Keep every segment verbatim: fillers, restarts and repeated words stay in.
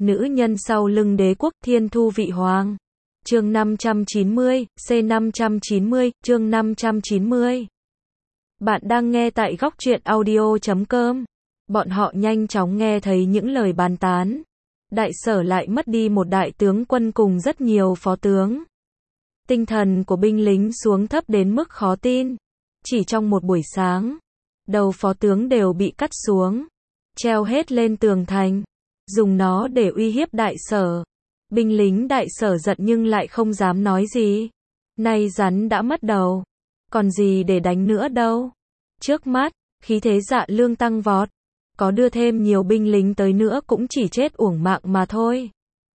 nữ nhân sau lưng đế quốc Thiên Thu Vị Hoàng. Chương năm trăm chín mươi, C năm trăm chín mươi, chương năm trăm chín mươi. Bạn đang nghe tại góc truyện audio chấm com. Bọn họ nhanh chóng nghe thấy những lời bàn tán. Đại sở lại mất đi một đại tướng quân cùng rất nhiều phó tướng. Tinh thần của binh lính xuống thấp đến mức khó tin. Chỉ trong một buổi sáng, đầu phó tướng đều bị cắt xuống, treo hết lên tường thành, dùng nó để uy hiếp đại sở. Binh lính đại sở giận nhưng lại không dám nói gì. Nay rắn đã mất đầu, còn gì để đánh nữa đâu. Trước mắt, khí thế Dạ Lương tăng vọt. Có đưa thêm nhiều binh lính tới nữa cũng chỉ chết uổng mạng mà thôi.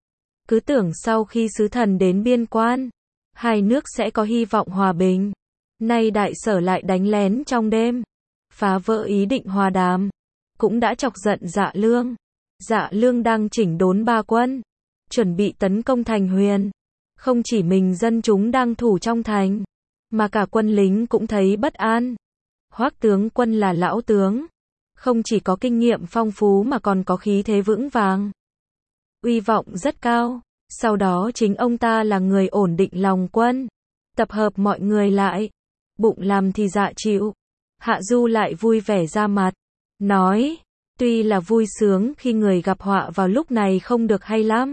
Cứ tưởng sau khi sứ thần đến biên quan, hai nước sẽ có hy vọng hòa bình. Nay đại sở lại đánh lén trong đêm, phá vỡ ý định hòa đàm, cũng đã chọc giận Dạ Lương. Dạ Lương đang chỉnh đốn ba quân, chuẩn bị tấn công thành Huyền. Không chỉ mình dân chúng đang thủ trong thành, mà cả quân lính cũng thấy bất an. Hoắc tướng quân là lão tướng, không chỉ có kinh nghiệm phong phú mà còn có khí thế vững vàng, uy vọng rất cao. Sau đó chính ông ta là người ổn định lòng quân, tập hợp mọi người lại, bụng làm thì dạ chịu. Hạ Du lại vui vẻ ra mặt, nói, tuy là vui sướng khi người gặp họa vào lúc này không được hay lắm,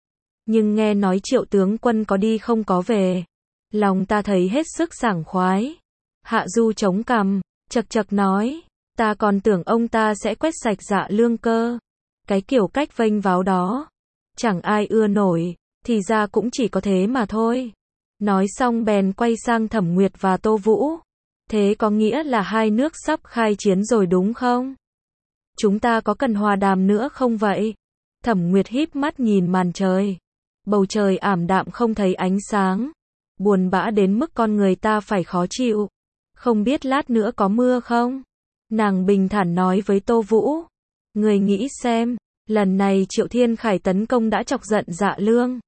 nhưng nghe nói Triệu tướng quân có đi không có về, lòng ta thấy hết sức sảng khoái. Hạ Du chống cằm, chật chật nói, ta còn tưởng ông ta sẽ quét sạch Dạ Lương cơ. Cái kiểu cách vênh váo đó, chẳng ai ưa nổi, thì ra cũng chỉ có thế mà thôi. Nói xong bèn quay sang Thẩm Nguyệt và Tô Vũ. Thế có nghĩa là hai nước sắp khai chiến rồi đúng không? Chúng ta có cần hòa đàm nữa không vậy? Thẩm Nguyệt híp mắt nhìn màn trời. Bầu trời ảm đạm không thấy ánh sáng. Buồn bã đến mức con người ta phải khó chịu. Không biết lát nữa có mưa không? Nàng bình thản nói với Tô Vũ. Người nghĩ xem, lần này Triệu Thiên Khải tấn công đã chọc giận Dạ Lương.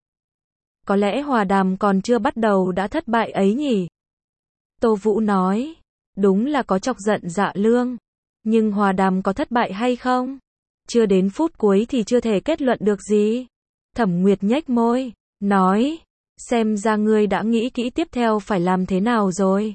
Có lẽ hòa đàm còn chưa bắt đầu đã thất bại ấy nhỉ? Tô Vũ nói, đúng là có chọc giận Dạ Lương, nhưng hòa đàm có thất bại hay không? Chưa đến phút cuối thì chưa thể kết luận được gì. Thẩm Nguyệt nhếch môi, nói, xem ra ngươi đã nghĩ kỹ tiếp theo phải làm thế nào rồi.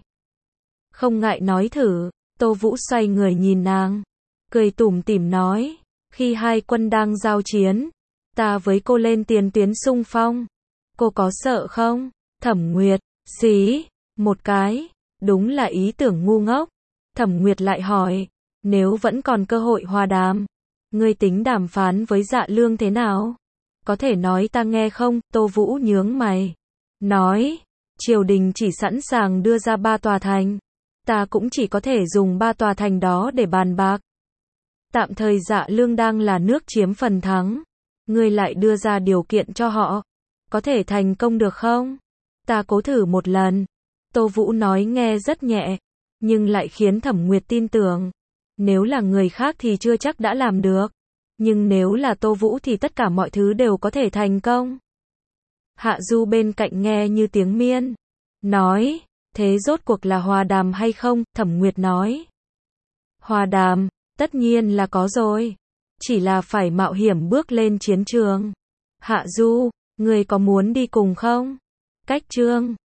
Không ngại nói thử. Tô Vũ xoay người nhìn nàng, cười tủm tỉm nói, khi hai quân đang giao chiến, ta với cô lên tiền tuyến xung phong. Cô có sợ không? Thẩm Nguyệt, xí, một cái, đúng là ý tưởng ngu ngốc. Thẩm Nguyệt lại hỏi, nếu vẫn còn cơ hội hòa đàm, ngươi tính đàm phán với Dạ Lương thế nào? Có thể nói ta nghe không? Tô Vũ nhướng mày, nói, triều đình chỉ sẵn sàng đưa ra ba tòa thành. Ta cũng chỉ có thể dùng ba tòa thành đó để bàn bạc. Tạm thời Dạ Lương đang là nước chiếm phần thắng. Ngươi lại đưa ra điều kiện cho họ. Có thể thành công được không? Ta cố thử một lần. Tô Vũ nói nghe rất nhẹ, nhưng lại khiến Thẩm Nguyệt tin tưởng. Nếu là người khác thì chưa chắc đã làm được. Nhưng nếu là Tô Vũ thì tất cả mọi thứ đều có thể thành công. Hạ Du bên cạnh nghe như tiếng miên. Nói, thế rốt cuộc là hòa đàm hay không? Thẩm Nguyệt nói, hòa đàm, tất nhiên là có rồi. Chỉ là phải mạo hiểm bước lên chiến trường. Hạ Du, người có muốn đi cùng không? Cách chương